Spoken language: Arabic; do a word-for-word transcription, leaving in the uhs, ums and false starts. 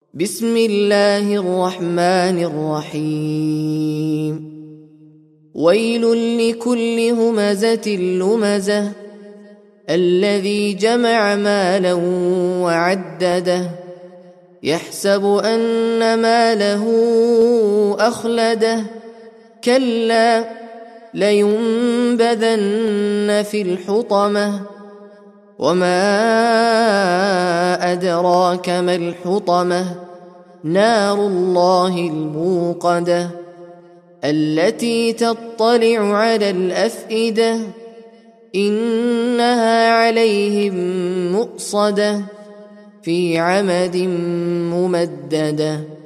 بسم الله الرحمن الرحيم ويل لكل همزة لمزة الذي جمع مالا وعدده يحسب أن ماله أخلده كلا لينبذن في الحطمة وما أدراك ما الحطمة نار الله الموقدة التي تطلع على الأفئدة إنها عليهم مؤصدة في عمد ممددة.